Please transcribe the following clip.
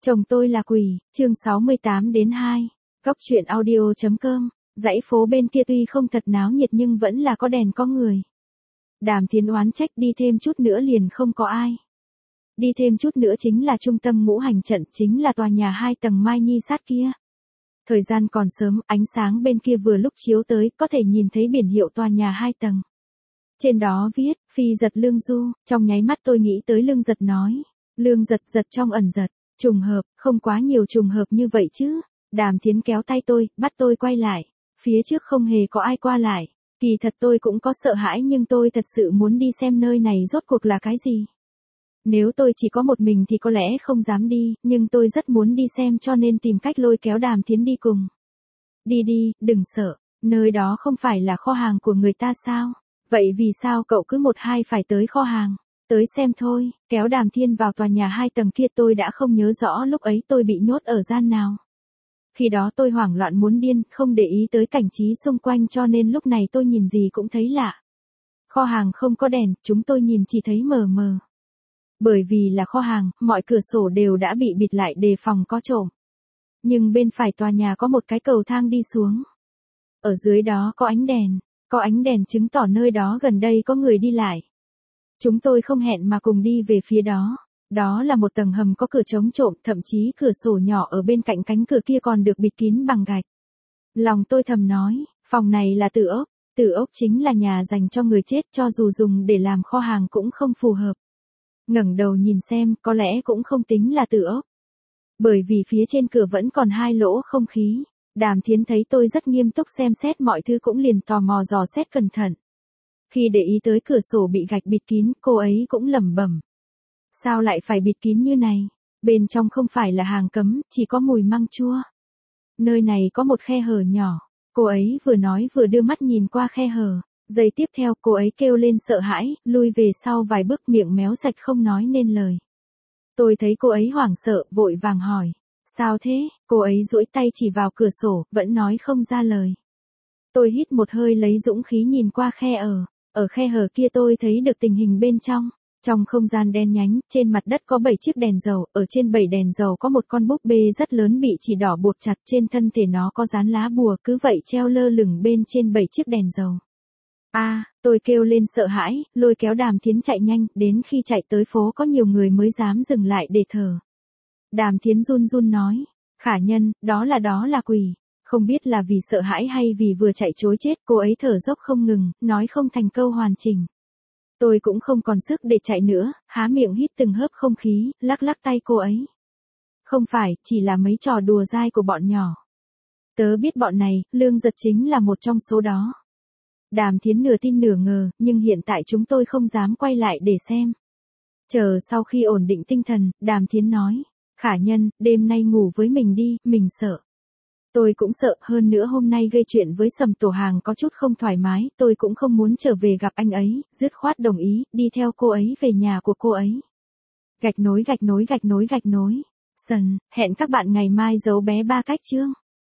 Chồng tôi là quỷ, chương 68-2. Góc truyện audio.com. Dãy phố bên kia tuy không thật náo nhiệt nhưng vẫn là có đèn có người. Đàm Thiến oán trách đi thêm chút nữa liền không có ai. Đi thêm chút nữa chính là trung tâm ngũ hành trận, chính là tòa nhà 2 tầng Mai Nhi sát kia. Thời gian còn sớm, ánh sáng bên kia vừa lúc chiếu tới, có thể nhìn thấy biển hiệu tòa nhà 2 tầng. Trên đó viết, Phi Giật Lương Du, trong nháy mắt tôi nghĩ tới Lương Giật nói. Lương Giật giật trong ẩn giật, trùng hợp, không quá nhiều trùng hợp như vậy chứ. Đàm Thiến kéo tay tôi, bắt tôi quay lại. Phía trước không hề có ai qua lại. Kỳ thật tôi cũng có sợ hãi nhưng tôi thật sự muốn đi xem nơi này rốt cuộc là cái gì. Nếu tôi chỉ có một mình thì có lẽ không dám đi, nhưng tôi rất muốn đi xem cho nên tìm cách lôi kéo Đàm Thiến đi cùng. Đi đi, đừng sợ, nơi đó không phải là kho hàng của người ta sao? Vậy vì sao cậu cứ một hai phải tới kho hàng? Tới xem thôi, kéo Đàm Thiên vào tòa nhà 2 tầng kia tôi đã không nhớ rõ lúc ấy tôi bị nhốt ở gian nào. Khi đó tôi hoảng loạn muốn điên, không để ý tới cảnh trí xung quanh cho nên lúc này tôi nhìn gì cũng thấy lạ. Kho hàng không có đèn, chúng tôi nhìn chỉ thấy mờ mờ. Bởi vì là kho hàng, mọi cửa sổ đều đã bị bịt lại đề phòng có trộm. Nhưng bên phải tòa nhà có một cái cầu thang đi xuống. Ở dưới đó có ánh đèn chứng tỏ nơi đó gần đây có người đi lại. Chúng tôi không hẹn mà cùng đi về phía đó. Đó là một tầng hầm có cửa chống trộm, thậm chí cửa sổ nhỏ ở bên cạnh cánh cửa kia còn được bịt kín bằng gạch. Lòng tôi thầm nói, phòng này là tử ốc. Tử ốc chính là nhà dành cho người chết, cho dù dùng để làm kho hàng cũng không phù hợp. Ngẩng đầu nhìn xem, có lẽ cũng không tính là tử ốc. Bởi vì phía trên cửa vẫn còn 2 lỗ không khí. Đàm Thiến thấy tôi rất nghiêm túc xem xét mọi thứ cũng liền tò mò dò xét cẩn thận. Khi để ý tới cửa sổ bị gạch bịt kín, cô ấy cũng lẩm bẩm. Sao lại phải bịt kín như này? Bên trong không phải là hàng cấm, chỉ có mùi măng chua. Nơi này có một khe hở nhỏ. Cô ấy vừa nói vừa đưa mắt nhìn qua khe hở. Giây tiếp theo cô ấy kêu lên sợ hãi, lui về sau vài bước miệng méo sạch không nói nên lời. Tôi thấy cô ấy hoảng sợ, vội vàng hỏi. Sao thế? Cô ấy duỗi tay chỉ vào cửa sổ, vẫn nói không ra lời. Tôi hít một hơi lấy dũng khí nhìn qua khe ở khe hở kia tôi thấy được tình hình bên trong. Trong không gian đen nhánh, trên mặt đất có 7 chiếc đèn dầu, ở trên 7 đèn dầu có một con búp bê rất lớn bị chỉ đỏ buộc chặt, trên thân thể nó có dán lá bùa, cứ vậy treo lơ lửng bên trên 7 chiếc đèn dầu. Tôi kêu lên sợ hãi, lôi kéo Đàm Thiến chạy nhanh, đến khi chạy tới phố có nhiều người mới dám dừng lại để thở. Đàm Thiến run run nói, Khả Nhân, đó là quỷ. Không biết là vì sợ hãi hay vì vừa chạy trối chết, cô ấy thở dốc không ngừng, nói không thành câu hoàn chỉnh. Tôi cũng không còn sức để chạy nữa, há miệng hít từng hớp không khí, lắc lắc tay cô ấy. Không phải, chỉ là mấy trò đùa dai của bọn nhỏ. Tớ biết bọn này, Lương Giật chính là một trong số đó. Đàm Thiến nửa tin nửa ngờ, nhưng hiện tại chúng tôi không dám quay lại để xem. Chờ sau khi ổn định tinh thần, Đàm Thiến nói, Khả Nhân, đêm nay ngủ với mình đi, mình sợ. Tôi cũng sợ, hơn nữa hôm nay gây chuyện với Sầm Tổ Hàng có chút không thoải mái, tôi cũng không muốn trở về gặp anh ấy, dứt khoát đồng ý, đi theo cô ấy về nhà của cô ấy. Gạch nối. Hẹn các bạn ngày mai giấu bé 3 cách chương.